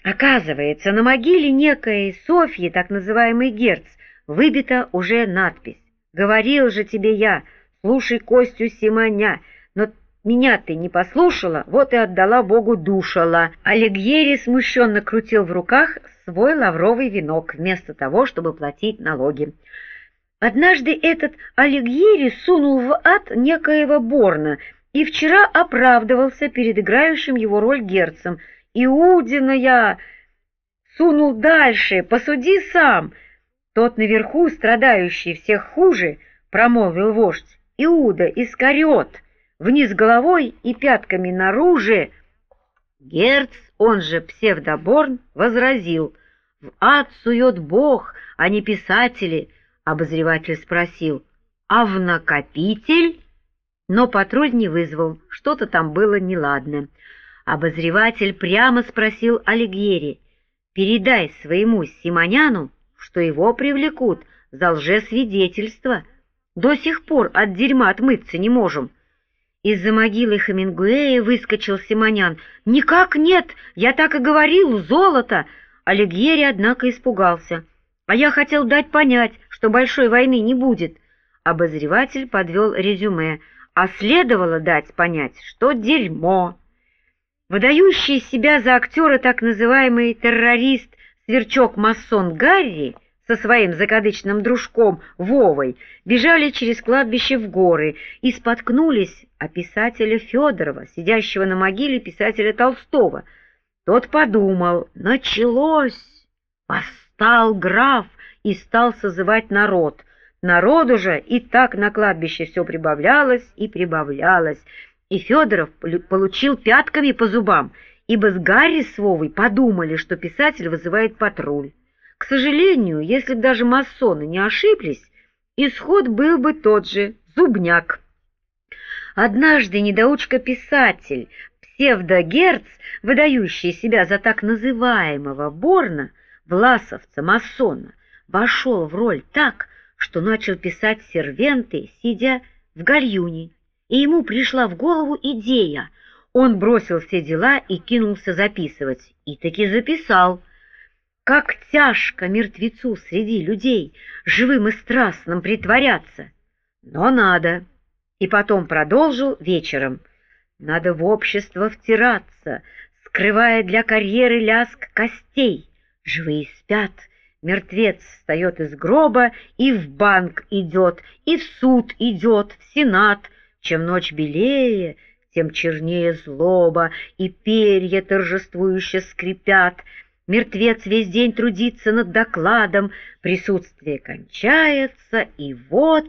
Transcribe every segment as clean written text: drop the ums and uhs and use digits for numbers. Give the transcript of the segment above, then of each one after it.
Оказывается, на могиле некой Софьи, так называемой Герц, выбита уже надпись: «Говорил же тебе я, слушай Костю Симоня, но меня ты не послушала, вот и отдала Богу душала». Алигьери смущенно крутил в руках свой лавровый венок, вместо того, чтобы платить налоги. Однажды этот Алигьери сунул в ад некоего Борна и вчера оправдывался перед играющим его роль Герцем. «Иудина я сунул дальше, посуди сам». Тот наверху, страдающий всех хуже, промолвил вождь: «Иуда Искариот, вниз головой и пятками наружу». Герц, он же псевдоборн, возразил: «В ад сует Бог, а не писатели». Обозреватель спросил: «А в накопитель?» Но патруль не вызвал, что-то там было неладно. Обозреватель прямо спросил Алигьери: «Передай своему Симоняну, что его привлекут за лжесвидетельство. До сих пор от дерьма отмыться не можем». Из-за могилы Хемингуэя выскочил Симонян: «Никак нет, я так и говорил, золото!» Алигьери, однако, испугался: «А я хотел дать понять, что большой войны не будет». Обозреватель подвел резюме: «А следовало дать понять, что дерьмо». Выдающий себя за актера так называемый террорист-сверчок-масон Гарри со своим закадычным дружком Вовой бежали через кладбище в горы и споткнулись о писателя Федорова, сидящего на могиле писателя Толстого. Тот подумал: началось. Восстал граф и стал созывать народ. Народу же и так на кладбище все прибавлялось и прибавлялось, и Федоров получил пятками по зубам, ибо с Гарри с Вовой подумали, что писатель вызывает патруль. К сожалению, если бы даже масоны не ошиблись, исход был бы тот же — зубняк. Однажды недоучка-писатель, псевдогерц, выдающий себя за так называемого Борна, власовца-масона, вошел в роль так, что начал писать сервенты, сидя в гальюне, и ему пришла в голову идея. Он бросил все дела и кинулся записывать, и таки записал. Как тяжко мертвецу среди людей, живым и страстным, притворяться. Но надо. И потом продолжил вечером: надо в общество втираться, скрывая для карьеры лязг костей. Живые спят, мертвец встает из гроба и в банк идет, и в суд идет, в сенат. Чем ночь белее, тем чернее злоба, и перья торжествующе скрипят. Мертвец весь день трудится над докладом, присутствие кончается, и вот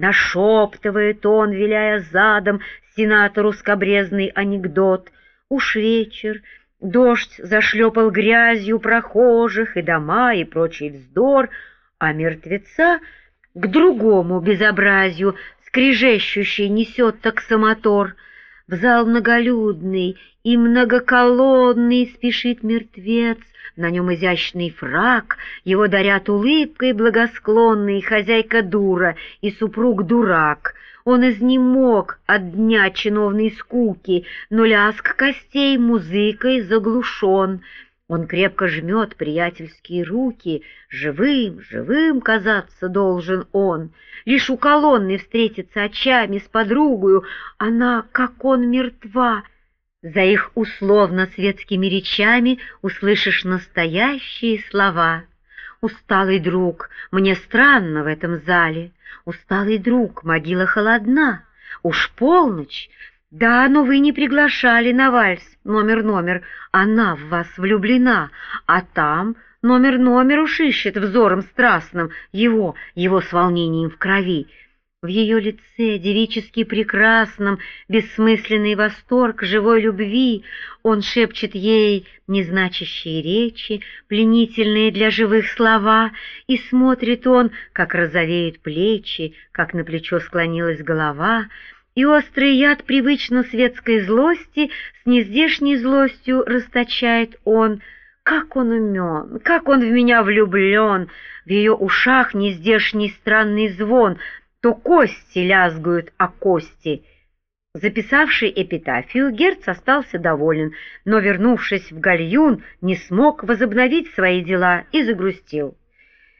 нашептывает он, виляя задом, сенатору скабрезный анекдот. Уж вечер, дождь зашлепал грязью прохожих и дома, и прочий вздор, а мертвеца к другому безобразию скрежещущий несет таксомотор. В зал многолюдный и многоколонный спешит мертвец, на нем изящный фрак, его дарят улыбкой благосклонной хозяйка дура и супруг дурак. Он изнемог от дня чиновной скуки, но лязг костей музыкой заглушен. Он крепко жмет приятельские руки, живым, живым казаться должен он. Лишь у колонны встретится очами с подругою, она, как он, мертва. За их условно-светскими речами услышишь настоящие слова. Усталый друг, мне странно в этом зале. Усталый друг, могила холодна. Уж полночь. Да, но вы не приглашали на вальс номер, она в вас влюблена, а там номер уж ищет взором страстным его с волнением в крови. В ее лице, девически прекрасном, бессмысленный восторг живой любви. Он шепчет ей незначащие речи, пленительные для живых слова, и смотрит он, как розовеют плечи, как на плечо склонилась голова, и острый яд привычно светской злости с нездешней злостью расточает он. Как он умен, как он в меня влюблен! В ее ушах нездешний странный звон, то кости лязгают о кости. Записавший эпитафию, Герц остался доволен, но, вернувшись в гальюн, не смог возобновить свои дела и загрустил.